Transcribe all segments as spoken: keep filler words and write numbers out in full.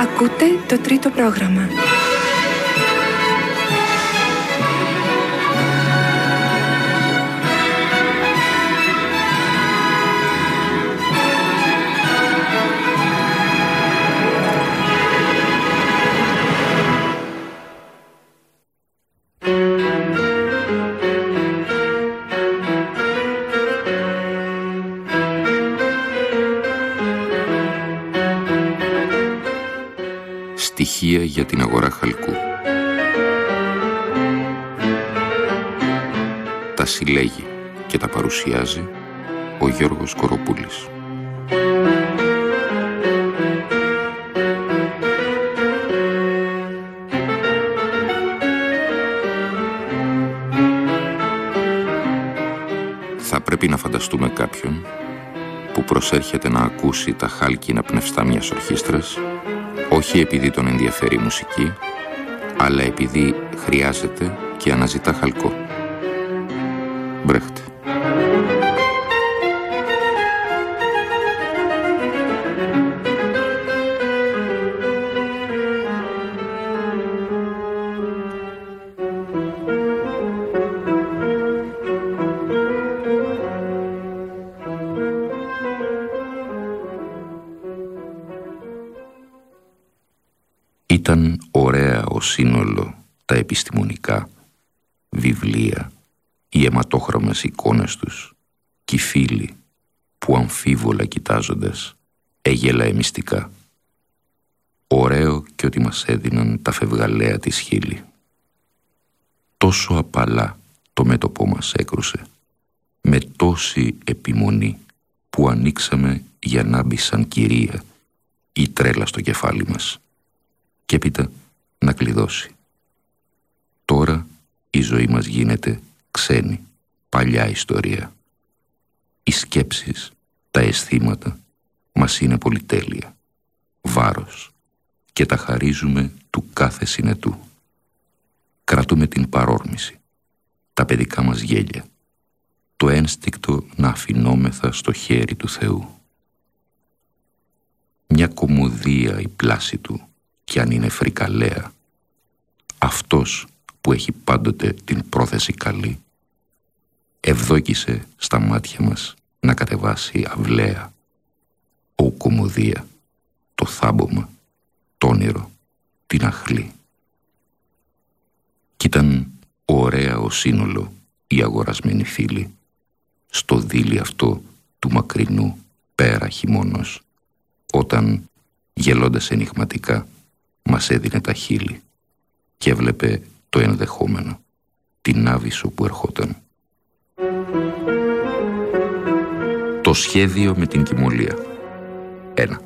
Ακούτε το τρίτο πρόγραμμα. Στοιχεία για την αγορά χαλκού. Τα συλλέγει και τα παρουσιάζει ο Γιώργος Κοροπούλης. Θα πρέπει να φανταστούμε κάποιον που προσέρχεται να ακούσει τα χάλκινα πνευστά μιας ορχήστρας, όχι επειδή τον ενδιαφέρει η μουσική, αλλά επειδή χρειάζεται και αναζητά χαλκό. Μπρέχτ. Ήταν ωραία ως σύνολο τα επιστημονικά, βιβλία, οι αιματόχρωμες εικόνες τους κι οι φίλοι που αμφίβολα κοιτάζοντας έγελα μυστικά. Ωραίο και ότι μας έδιναν τα φευγαλαία της χείλη. Τόσο απαλά το μέτωπό μας έκρουσε, με τόση επιμονή που ανοίξαμε για να μπει σαν κυρία η τρέλα στο κεφάλι μας και έπειτα να κλειδώσει. Τώρα η ζωή μας γίνεται ξένη, παλιά ιστορία. Οι σκέψεις, τα αισθήματα μας είναι πολυτέλεια, βάρος και τα χαρίζουμε του κάθε συνετού. Κρατούμε την παρόρμηση, τα παιδικά μας γέλια, το ένστικτο να αφινόμεθα στο χέρι του Θεού. Μια κωμωδία η πλάση του, κι αν είναι φρικαλέα, αυτός που έχει πάντοτε την πρόθεση καλή, ευδόκησε στα μάτια μας να κατεβάσει αυλαία. Ο κωμωδία, το θάμπομα, το όνειρο, την αχλή. Κι ήταν ωραία ο σύνολο οι αγορασμένοι φίλοι, στο δίλη αυτό του μακρινού πέρα χειμώνος, όταν γελώντας ενιγματικά μας έδινε τα χείλη και έβλεπε το ενδεχόμενο, την άβυσσο που ερχόταν. Το σχέδιο με την κοιμωλία. Ένα.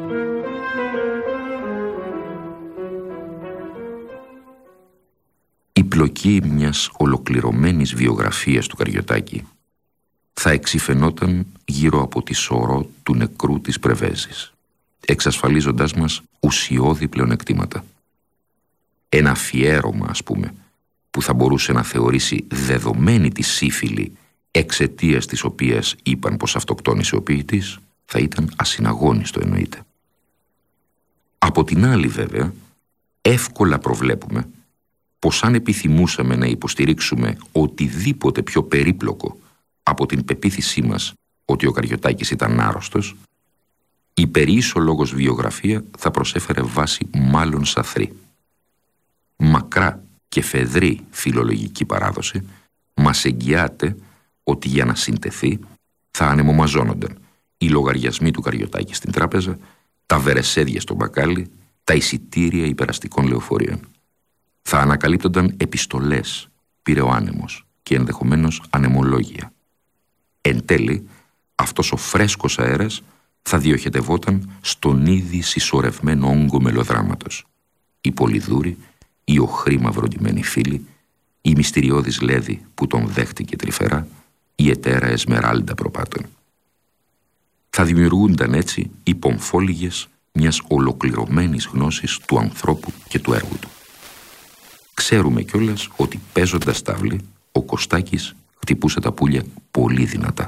Η πλοκή μιας ολοκληρωμένης βιογραφίας του Καριωτάκη θα εξυφαινόταν γύρω από τη σωρό του νεκρού της Πρεβέζης, εξασφαλίζοντας μας ουσιώδη πλεονεκτήματα. Ένα αφιέρωμα, ας πούμε, που θα μπορούσε να θεωρήσει δεδομένη τη σύφυλη εξαιτίας της οποίας είπαν πως αυτοκτόνησε ο ποιητής, θα ήταν ασυναγώνιστο εννοείται. Από την άλλη βέβαια, εύκολα προβλέπουμε πως αν επιθυμούσαμε να υποστηρίξουμε οτιδήποτε πιο περίπλοκο από την πεποίθησή μας ότι ο Καριωτάκης ήταν άρρωστος, η περίησο λόγος βιογραφία θα προσέφερε βάση μάλλον σαθρή. Μακρά και φεδρή φιλολογική παράδοση μας εγγυάται ότι για να συντεθεί θα ανεμομαζώνονταν οι λογαριασμοί του Καριωτάκη στην τράπεζα, τα βερεσέδια στο μπακάλι, τα εισιτήρια υπεραστικών λεωφορείων. Θα ανακαλύπτονταν επιστολές, πήρε ο άνεμος και ενδεχομένως ανεμολόγια. Εν τέλει, αυτός ο φρέσκος αέρας θα διοχετευόταν στον ήδη συσσωρευμένο όγκο μελοδράματος. Η Πολυδούρη, η οχρή μαυροντημένη φίλη, η μυστηριώδης Λέδη που τον δέχτηκε τρυφερά, η ετέρα Εσμεράλντα προπάτων. Θα δημιουργούνταν έτσι οι πομφόλιγες μιας ολοκληρωμένης γνώσης του ανθρώπου και του έργου του. Ξέρουμε κιόλας ότι παίζοντας τάβλη, ο Κωστάκης χτυπούσε τα πουλια πολύ δυνατά.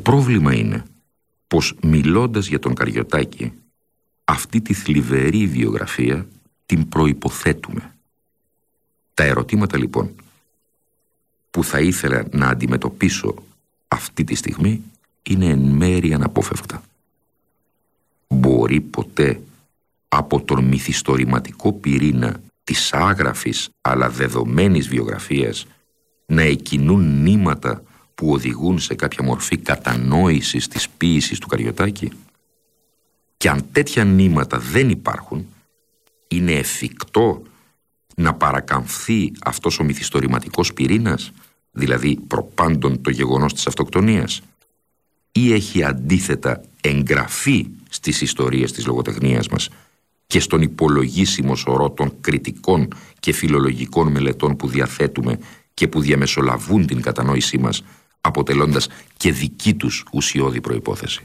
πρόβλημα είναι πως μιλώντας για τον Καριωτάκη, αυτή τη θλιβερή βιογραφία την προϋποθέτουμε. Τα ερωτήματα λοιπόν που θα ήθελα να αντιμετωπίσω αυτή τη στιγμή είναι εν μέρει αναπόφευκτα. Μπορεί ποτέ από τον μυθιστορηματικό πυρήνα της άγραφης αλλά δεδομένης βιογραφίας να εκκινούν νήματα που οδηγούν σε κάποια μορφή κατανόησης της ποίησης του Καριωτάκη? Και αν τέτοια νήματα δεν υπάρχουν, είναι εφικτό να παρακαμφθεί αυτός ο μυθιστορηματικός πυρήνας, δηλαδή προπάντων το γεγονός της αυτοκτονίας, ή έχει αντίθετα εγγραφεί στις ιστορίες της λογοτεχνίας μας και στον υπολογίσιμο σωρό των κριτικών και φιλολογικών μελετών που διαθέτουμε και που διαμεσολαβούν την κατανόησή μας, αποτελώντας και δική τους ουσιώδη προϋπόθεση.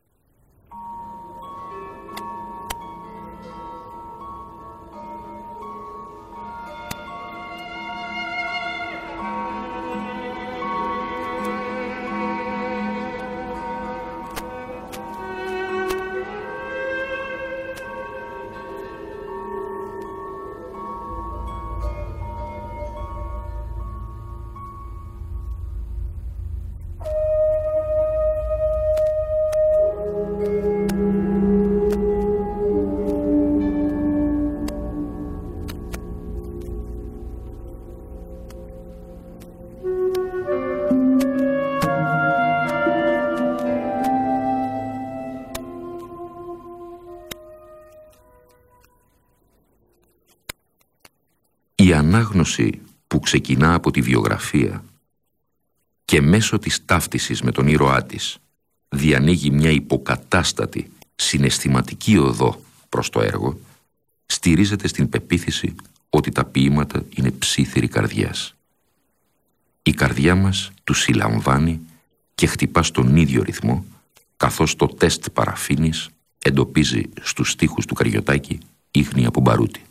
Η ανάγνωση που ξεκινά από τη βιογραφία και μέσω της ταύτισης με τον ήρωά της διανοίγει μια υποκατάστατη συναισθηματική οδό προς το έργο, στηρίζεται στην πεποίθηση ότι τα ποίηματα είναι ψήθυροι καρδιάς. Η καρδιά μας τους συλλαμβάνει και χτυπά στον ίδιο ρυθμό, καθώς το τεστ παραφίνης εντοπίζει στους στίχους του Καριωτάκη ίχνη από μπαρούτι.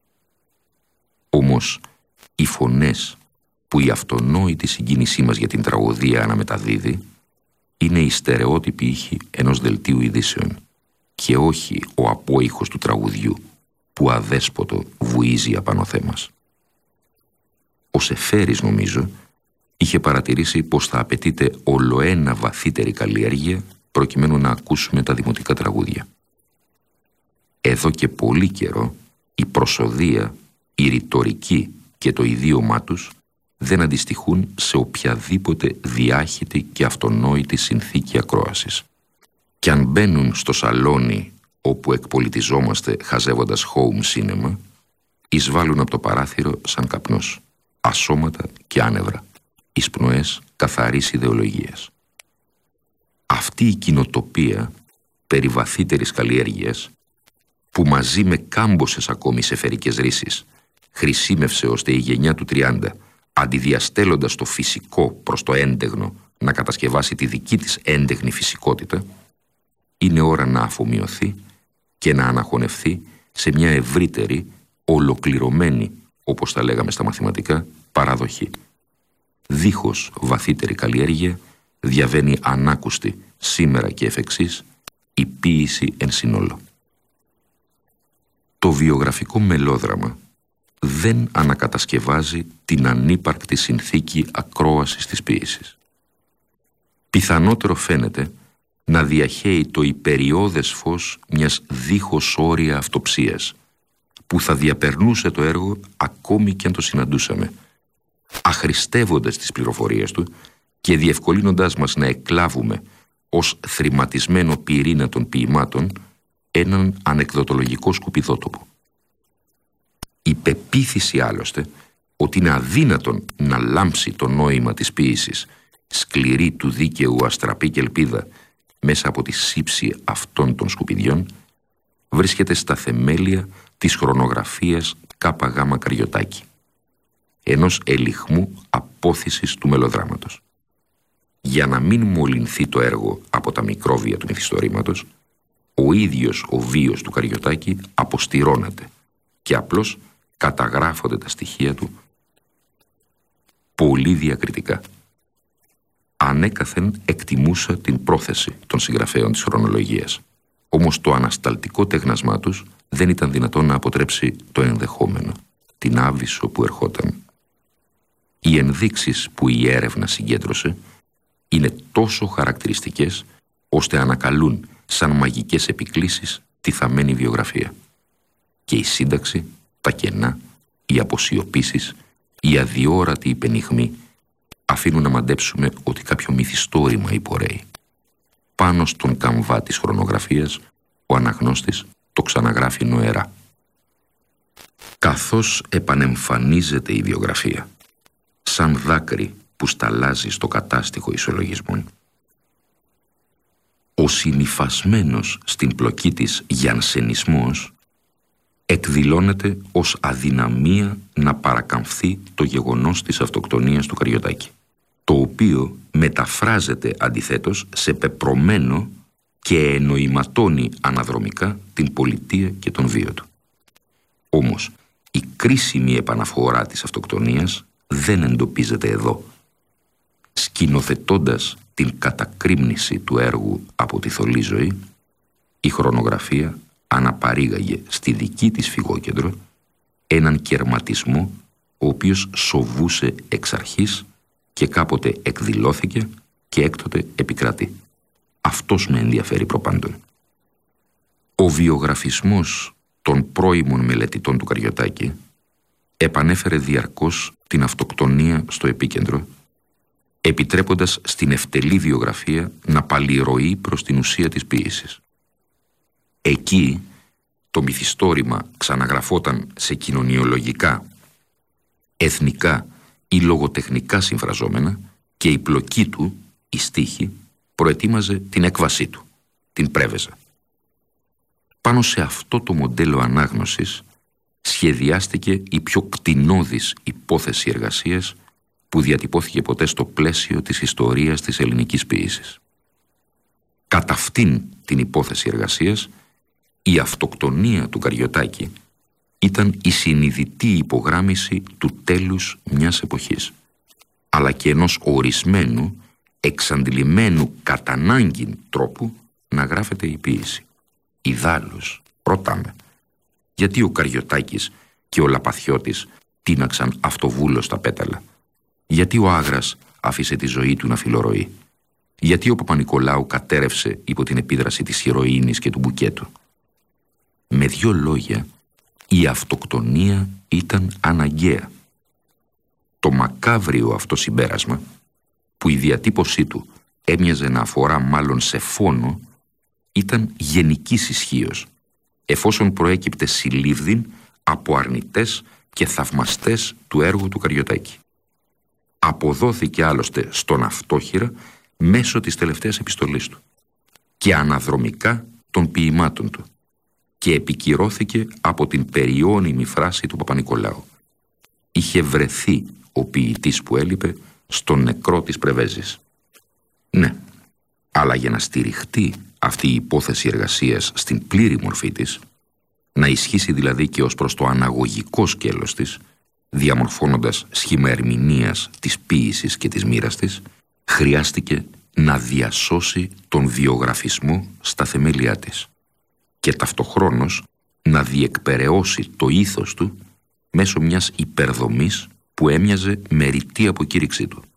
Όμως οι φωνές που η αυτονόητη συγκίνησή μας για την τραγωδία αναμεταδίδει είναι η στερεότυπη ήχη ενός δελτίου ειδήσεων και όχι ο απόϊχος του τραγουδιού που αδέσποτο βουίζει απάνω θέμας. Ο Σεφέρης, νομίζω, είχε παρατηρήσει πως θα απαιτείται ολοένα βαθύτερη καλλιέργεια προκειμένου να ακούσουμε τα δημοτικά τραγούδια. Εδώ και πολύ καιρό η προσοδεία, η ρητορική και το ιδίωμά τους δεν αντιστοιχούν σε οποιαδήποτε διάχυτη και αυτονόητη συνθήκη ακρόασης. Κι αν μπαίνουν στο σαλόνι όπου εκπολιτιζόμαστε χαζεύοντας home cinema, εισβάλλουν από το παράθυρο σαν καπνός, ασώματα και άνευρα, εις πνοές καθαρής ιδεολογίας. Αυτή η κοινοτοπία περί βαθύτερης καλλιέργειας, που μαζί με κάμποσες ακόμη σεφερικές ρίσεις χρησίμευσε ώστε η γενιά του τριάντα, αντιδιαστέλλοντας το φυσικό προς το έντεγνο, να κατασκευάσει τη δική της έντεγνη φυσικότητα, είναι ώρα να αφομοιωθεί και να αναχωνευθεί σε μια ευρύτερη, ολοκληρωμένη, όπως τα λέγαμε στα μαθηματικά, παραδοχή. Δίχως βαθύτερη καλλιέργεια διαβαίνει ανάκουστη σήμερα και εφ' εξής η ποίηση εν συνόλο. Το βιογραφικό μελόδραμα δεν ανακατασκευάζει την ανύπαρκτη συνθήκη ακρόασης της ποίησης. Πιθανότερο φαίνεται να διαχέει το υπεριώδες φως μιας δίχως όρια αυτοψίας, που θα διαπερνούσε το έργο ακόμη και αν το συναντούσαμε, αχρηστεύοντας τις πληροφορίες του και διευκολύνοντάς μας να εκλάβουμε ως θρηματισμένο πυρήνα των ποιημάτων έναν ανεκδοτολογικό σκουπιδότοπο. Η πεποίθηση άλλωστε ότι είναι αδύνατον να λάμψει το νόημα της ποίησης, σκληρή του δίκαιου αστραπή και ελπίδα, μέσα από τη σύψη αυτών των σκουπιδιών, βρίσκεται στα θεμέλια της χρονογραφίας ΚΓ Καριωτάκη, ενός ελιχμού απόθυσης του μελοδράματος. Για να μην μολυνθεί το έργο από τα μικρόβια του μυθιστορήματος, ο ίδιος ο βίος του Καριωτάκη αποστηρώνεται και απλώς καταγράφονται τα στοιχεία του πολύ διακριτικά. ανέκαθεν εκτιμούσα την πρόθεση των συγγραφέων της χρονολογίας. Όμως το ανασταλτικό τέγνασμά τους δεν ήταν δυνατόν να αποτρέψει το ενδεχόμενο, την άβυσσο που ερχόταν. Οι ενδείξεις που η έρευνα συγκέντρωσε είναι τόσο χαρακτηριστικές ώστε ανακαλούν σαν μαγικές επικλήσεις τη θαμμένη βιογραφία. Και η σύνταξη, τα κενά, οι αποσιωπήσεις, η αδιόρατη υπενιγμή αφήνουν να μαντέψουμε ότι κάποιο μυθιστόρημα υπορρέει. Πάνω στον καμβά της χρονογραφίας, ο αναγνώστης το ξαναγράφει νοερά. Καθώς επανεμφανίζεται η βιογραφία, σαν δάκρυ που σταλάζει στο κατάστιχο ισολογισμών, ο συνυφασμένος στην πλοκή της γιανσενισμός εκδηλώνεται ως αδυναμία να παρακαμφθεί το γεγονός της αυτοκτονίας του Καριωτάκη, το οποίο μεταφράζεται αντιθέτως σε πεπρωμένο και εννοηματώνει αναδρομικά την πολιτεία και τον βίο του. Όμως, η κρίσιμη επαναφορά της αυτοκτονίας δεν εντοπίζεται εδώ. Σκηνοθετώντας την κατακρίμνηση του έργου από τη θολή ζωή, η χρονογραφία αναπαρήγαγε στη δική της φυγόκεντρο έναν κερματισμό ο οποίος σοβούσε εξ αρχής και κάποτε εκδηλώθηκε και έκτοτε επικρατεί. Αυτός με ενδιαφέρει προπάντων. Ο βιογραφισμός των πρώιμων μελετητών του Καριωτάκη επανέφερε διαρκώς την αυτοκτονία στο επίκεντρο, επιτρέποντας στην ευτελή βιογραφία να παλιρροεί προς την ουσία της ποίησης. Εκεί το μυθιστόρημα ξαναγραφόταν σε κοινωνιολογικά, εθνικά ή λογοτεχνικά συμφραζόμενα και η πλοκή του, η στίχη, προετοίμαζε την έκβασή του, την πρέβεζα. Πάνω σε αυτό το μοντέλο ανάγνωσης σχεδιάστηκε η πιο κτηνώδης υπόθεση εργασίας που διατυπώθηκε ποτέ στο πλαίσιο της ιστορίας της ελληνικής ποίησης. Κατά αυτήν την υπόθεση εργασίας, η αυτοκτονία του Καριωτάκη ήταν η συνειδητή υπογράμμιση του τέλους μιας εποχής, αλλά και ενός ορισμένου, εξαντλημένου κατά ανάγκην τρόπου να γράφεται η ποίηση. Ιδάλλως, ρωτάμε, γιατί ο Καριωτάκης και ο Λαπαθιώτης τίναξαν αυτοβούλο στα πέταλα? Γιατί ο Άγρας άφησε τη ζωή του να φιλορροεί? Γιατί ο Παπα-Νικολάου κατέρευσε υπό την επίδραση της ηρωίνης και του μπουκέτου? Με δύο λόγια, η αυτοκτονία ήταν αναγκαία. Το μακάβριο αυτό συμπέρασμα, που η διατύπωσή του έμοιαζε να αφορά μάλλον σε φόνο, ήταν γενικής ισχύος, εφόσον προέκυπτε συλλήβδην από αρνητές και θαυμαστές του έργου του Καριωτάκη. Αποδόθηκε άλλωστε στον αυτόχειρα μέσω της τελευταίας επιστολής του και αναδρομικά των ποιημάτων του και επικυρώθηκε από την περιώνυμη φράση του Παπα-Νικολάου. Είχε βρεθεί ο ποιητής που έλειπε στον νεκρό της Πρεβέζης. Ναι, αλλά για να στηριχτεί αυτή η υπόθεση εργασίας στην πλήρη μορφή της, να ισχύσει δηλαδή και ως προς το αναγωγικό σκέλος της, διαμορφώνοντας σχήμα ερμηνείας της ποίησης και της μοίρας της, χρειάστηκε να διασώσει τον βιογραφισμό στα θεμέλια της και ταυτοχρόνως να διεκπεραιώσει το ήθος του μέσω μιας υπερδομής που έμοιαζε με ρητή αποκήρυξή του.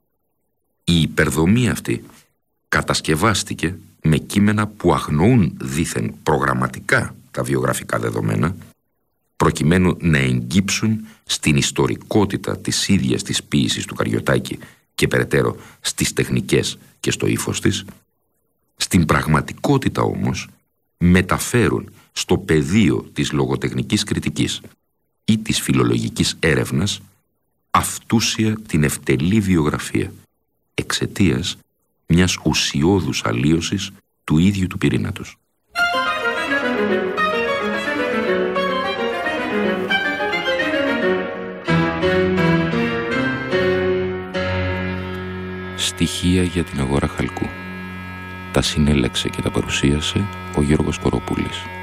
Η υπερδομή αυτή κατασκευάστηκε με κείμενα που αγνοούν δήθεν προγραμματικά τα βιογραφικά δεδομένα, προκειμένου να εγκύψουν στην ιστορικότητα της ίδιας της ποίησης του Καριωτάκη και περαιτέρω στις τεχνικές και στο ύφος της. Στην πραγματικότητα όμως μεταφέρουν στο πεδίο της λογοτεχνικής κριτικής ή της φιλολογικής έρευνας αυτούσια την ευτελή βιογραφία εξαιτίας μιας ουσιώδους αλλίωσης του ίδιου του πυρήνα τους. Στοιχεία για την αγορά χαλκού. Τα συνέλεξε και τα παρουσίασε ο Γιώργος Κοροπούλης.